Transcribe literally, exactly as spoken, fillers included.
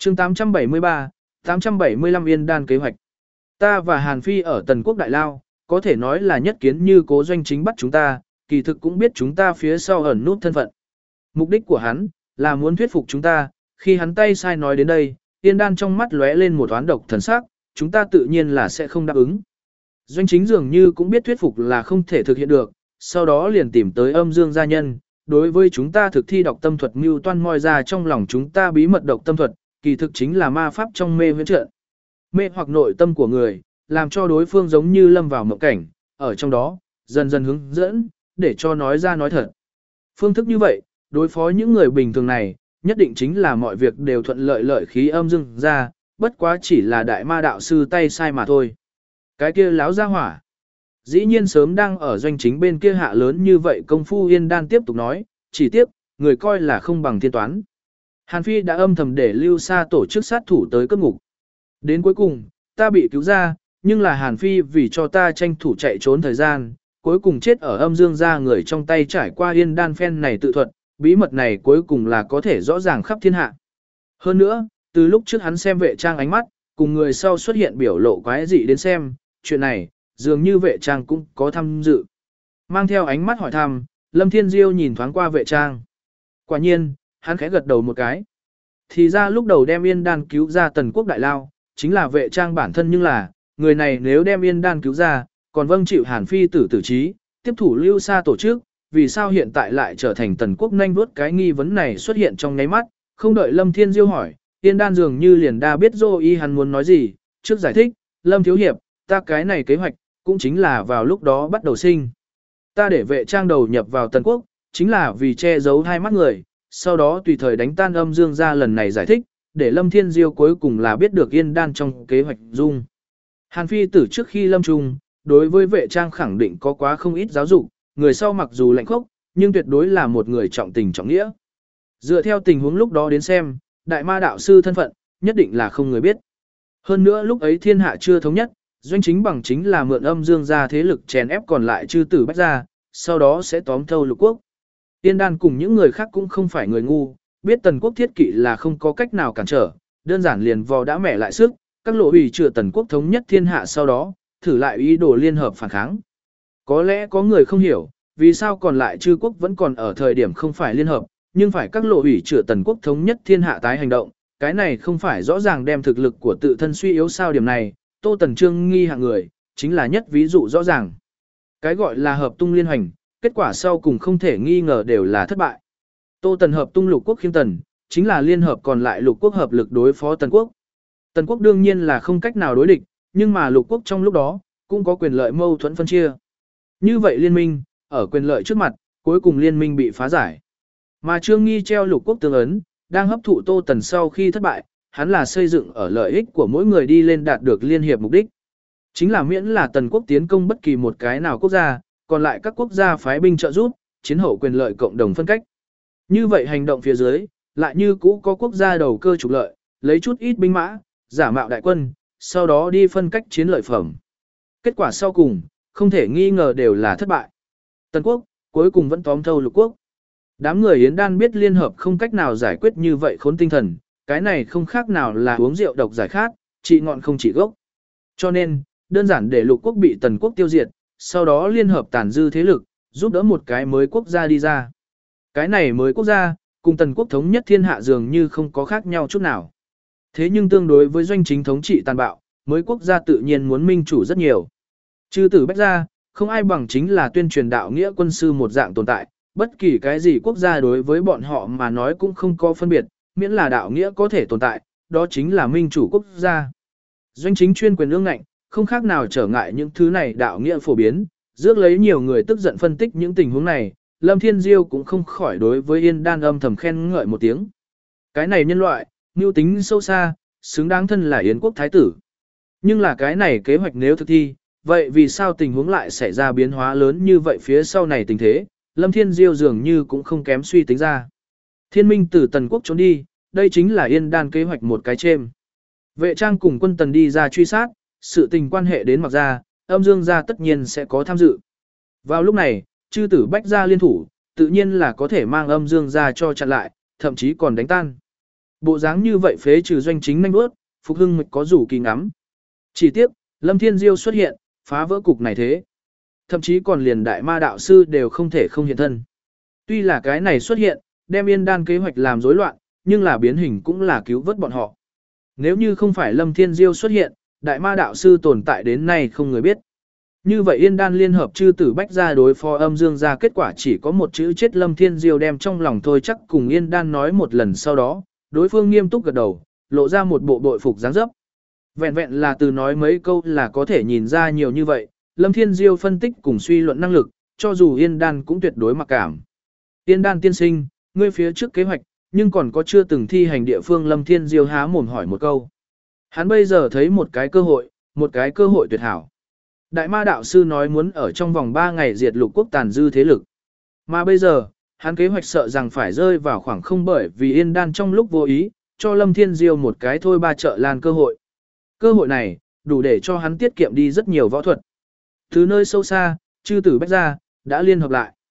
chương tám trăm bảy mươi ba, tám trăm bảy mươi lăm Yên Đan kế hoạch. Ta và Hàn Phi ở Tần Quốc Đại Lao, có thể nói là nhất kiến như Cố Doanh Chính bắt chúng ta, kỳ thực cũng biết chúng ta phía sau ẩn nút thân phận. Mục đích của hắn là muốn thuyết phục chúng ta, khi hắn tay sai nói đến đây, Yên Đan trong mắt lóe lên một oán độc thần sắc, chúng ta tự nhiên là sẽ không đáp ứng. Doanh Chính dường như cũng biết thuyết phục là không thể thực hiện được, sau đó liền tìm tới Âm Dương gia nhân, đối với chúng ta thực thi độc tâm thuật mưu toan moi ra trong lòng chúng ta bí mật độc tâm thuật, kỳ thực chính là ma pháp trong mê huyễn trận. Mê hoặc nội tâm của người, làm cho đối phương giống như lâm vào mộng cảnh, ở trong đó, dần dần hướng dẫn, để cho nói ra nói thật. Phương thức như vậy, đối phó những người bình thường này, nhất định chính là mọi việc đều thuận lợi lợi khí âm dương ra, bất quá chỉ là đại ma đạo sư tay sai mà thôi. Cái kia láo ra hỏa. Dĩ nhiên sớm đang ở Doanh Chính bên kia hạ lớn như vậy công phu Yên Đan tiếp tục nói, chỉ tiếp, người coi là không bằng thiên toán. Hàn Phi đã âm thầm để lưu xa tổ chức sát thủ tới cấp ngục. Đến cuối cùng, ta bị cứu ra, nhưng là Hàn Phi vì cho ta tranh thủ chạy trốn thời gian, cuối cùng chết ở âm dương gia người trong tay trải qua Yên Đan phen này tự thuật, bí mật này cuối cùng là có thể rõ ràng khắp thiên hạ. Hơn nữa, từ lúc trước hắn xem vệ trang ánh mắt, cùng người sau xuất hiện biểu lộ quái dị đến xem, chuyện này, dường như vệ trang cũng có tham dự. Mang theo ánh mắt hỏi thăm, Lâm Thiên Diêu nhìn thoáng qua vệ trang. Quả nhiên, hắn khẽ gật đầu một cái. Thì ra lúc đầu đem Yên Đan cứu ra Tần Quốc Đại Lao, chính là vệ trang bản thân, nhưng là, người này nếu đem Yên Đan cứu ra, còn vâng chịu Hàn Phi tử tử trí, tiếp thủ lưu xa tổ chức, vì sao hiện tại lại trở thành Tần Quốc nhanh vuốt cái nghi vấn này xuất hiện trong nháy mắt, không đợi Lâm Thiên Diêu hỏi, Yên Đan dường như liền đa biết dô y hắn muốn nói gì, trước giải thích, Lâm Thiếu Hiệp, ta cái này kế hoạch, cũng chính là vào lúc đó bắt đầu sinh. Ta để vệ trang đầu nhập vào Tần Quốc, chính là vì che giấu hai mắt người, sau đó tùy thời đánh tan âm dương ra lần này giải thích, để Lâm Thiên Diêu cuối cùng là biết được Yên Đan trong kế hoạch dung. Hàn Phi tử trước khi lâm trung, đối với vệ trang khẳng định có quá không ít giáo dục, người sau mặc dù lạnh khốc, nhưng tuyệt đối là một người trọng tình trọng nghĩa. Dựa theo tình huống lúc đó đến xem, đại ma đạo sư thân phận, nhất định là không người biết. Hơn nữa lúc ấy thiên hạ chưa thống nhất, Doanh Chính bằng chính là mượn âm dương ra thế lực chèn ép còn lại chư tử bách ra, sau đó sẽ tóm thâu lục quốc. Tiên Đan cùng những người khác cũng không phải người ngu, biết Tần Quốc thiết kỵ là không có cách nào cản trở, đơn giản liền vò đã mẻ lại sức, các lộ hủy trừ Tần Quốc thống nhất thiên hạ sau đó, thử lại ý đồ liên hợp phản kháng. Có lẽ có người không hiểu, vì sao còn lại chư quốc vẫn còn ở thời điểm không phải liên hợp, nhưng phải các lộ hủy trừ Tần Quốc thống nhất thiên hạ tái hành động, cái này không phải rõ ràng đem thực lực của tự thân suy yếu sao. Điểm này, Tô Tần Trương nghi hạng người, chính là nhất ví dụ rõ ràng. Cái gọi là hợp tung liên hành, kết quả sau cùng không thể nghi ngờ đều là thất bại. Tô Tần hợp tung lục quốc khiêm Tần, chính là liên hợp còn lại lục quốc hợp lực đối phó Tần Quốc. Tần Quốc đương nhiên là không cách nào đối địch, nhưng mà lục quốc trong lúc đó, cũng có quyền lợi mâu thuẫn phân chia. Như vậy liên minh, ở quyền lợi trước mặt, cuối cùng liên minh bị phá giải. Mà Trương Nghi treo lục quốc tương ấn, đang hấp thụ Tô Tần sau khi thất bại, hắn là xây dựng ở lợi ích của mỗi người đi lên đạt được liên hiệp mục đích. Chính là miễn là Tần Quốc tiến công bất kỳ một cái nào quốc gia, còn lại các quốc gia phái binh trợ giúp, chiến hậu quyền lợi cộng đồng phân cách. Như vậy hành động phía dưới, lại như cũ có quốc gia đầu cơ trục lợi, lấy chút ít binh mã, giả mạo đại quân, sau đó đi phân cách chiến lợi phẩm. Kết quả sau cùng, không thể nghi ngờ đều là thất bại. Tần Quốc, cuối cùng vẫn tóm thâu lục quốc. Đám người Yến Đan biết liên hợp không cách nào giải quyết như vậy khốn tinh thần, cái này không khác nào là uống rượu độc giải khát, trị ngọn không trị gốc. Cho nên, đơn giản để lục quốc bị Tần Quốc tiêu diệt, sau đó liên hợp tàn dư thế lực, giúp đỡ một cái mới quốc gia đi ra. Cái này mới quốc gia, cùng Tần Quốc thống nhất thiên hạ dường như không có khác nhau chút nào. Thế nhưng tương đối với Doanh Chính thống trị tàn bạo, mới quốc gia tự nhiên muốn minh chủ rất nhiều. Chư tử bách gia, không ai bằng chính là tuyên truyền đạo nghĩa quân sư một dạng tồn tại, bất kỳ cái gì quốc gia đối với bọn họ mà nói cũng không có phân biệt, miễn là đạo nghĩa có thể tồn tại, đó chính là minh chủ quốc gia. Doanh Chính chuyên quyền ương ngạnh, không khác nào trở ngại những thứ này đạo nghĩa phổ biến, rước lấy nhiều người tức giận phân tích những tình huống này, Lâm Thiên Diêu cũng không khỏi đối với Yên Đan âm thầm khen ngợi một tiếng. Cái này nhân loại, mưu tính sâu xa, xứng đáng thân là Yến quốc thái tử. Nhưng là cái này kế hoạch nếu thực thi, vậy vì sao tình huống lại xảy ra biến hóa lớn như vậy phía sau này tình thế, Lâm Thiên Diêu dường như cũng không kém suy tính ra. Thiên minh từ Tần Quốc trốn đi, đây chính là Yên Đan kế hoạch một cái chêm. Vệ trang cùng quân Tần đi ra truy sát, sự tình quan hệ đến Mặc gia, âm dương gia tất nhiên sẽ có tham dự. Vào lúc này, chư tử bách gia liên thủ, tự nhiên là có thể mang âm dương gia cho chặn lại, thậm chí còn đánh tan. Bộ dáng như vậy phế trừ doanh chính nhanh bước, Phục Hưng Mịch có rủ kỳ ngắm. Chỉ tiếc, Lâm Thiên Diêu xuất hiện, phá vỡ cục này thế. Thậm chí còn liền đại ma đạo sư đều không thể không hiện thân. Tuy là cái này xuất hiện, đem Yên Đan kế hoạch làm rối loạn, nhưng là biến hình cũng là cứu vớt bọn họ. Nếu như không phải Lâm Thiên Diêu xuất hiện, đại ma đạo sư tồn tại đến nay không người biết. Như vậy Yên Đan liên hợp chư tử bách ra đối phó âm dương ra kết quả chỉ có một chữ chết. Lâm Thiên Diêu đem trong lòng thôi chắc cùng Yên Đan nói một lần sau đó, đối phương nghiêm túc gật đầu, lộ ra một bộ bội phục dáng dấp. Vẹn vẹn là từ nói mấy câu là có thể nhìn ra nhiều như vậy, Lâm Thiên Diêu phân tích cùng suy luận năng lực, cho dù Yên Đan cũng tuyệt đối mặc cảm. Yên Đan tiên sinh, ngươi phía trước kế hoạch, nhưng còn có chưa từng thi hành địa phương. Lâm Thiên Diêu há mồm hỏi một câu. Hắn bây giờ thấy một cái cơ hội, một cái cơ hội tuyệt hảo. Đại ma đạo sư nói muốn ở trong vòng ba ngày diệt lục quốc tàn dư thế lực. Mà bây giờ, hắn kế hoạch sợ rằng phải rơi vào khoảng không bởi vì Yên Đan trong lúc vô ý, cho Lâm Thiên Diêu một cái thôi ba trợ lan cơ hội. Cơ hội này, đủ để cho hắn tiết kiệm đi rất nhiều võ thuật. Từ nơi sâu xa, chư tử bách gia, đã liên hợp lại.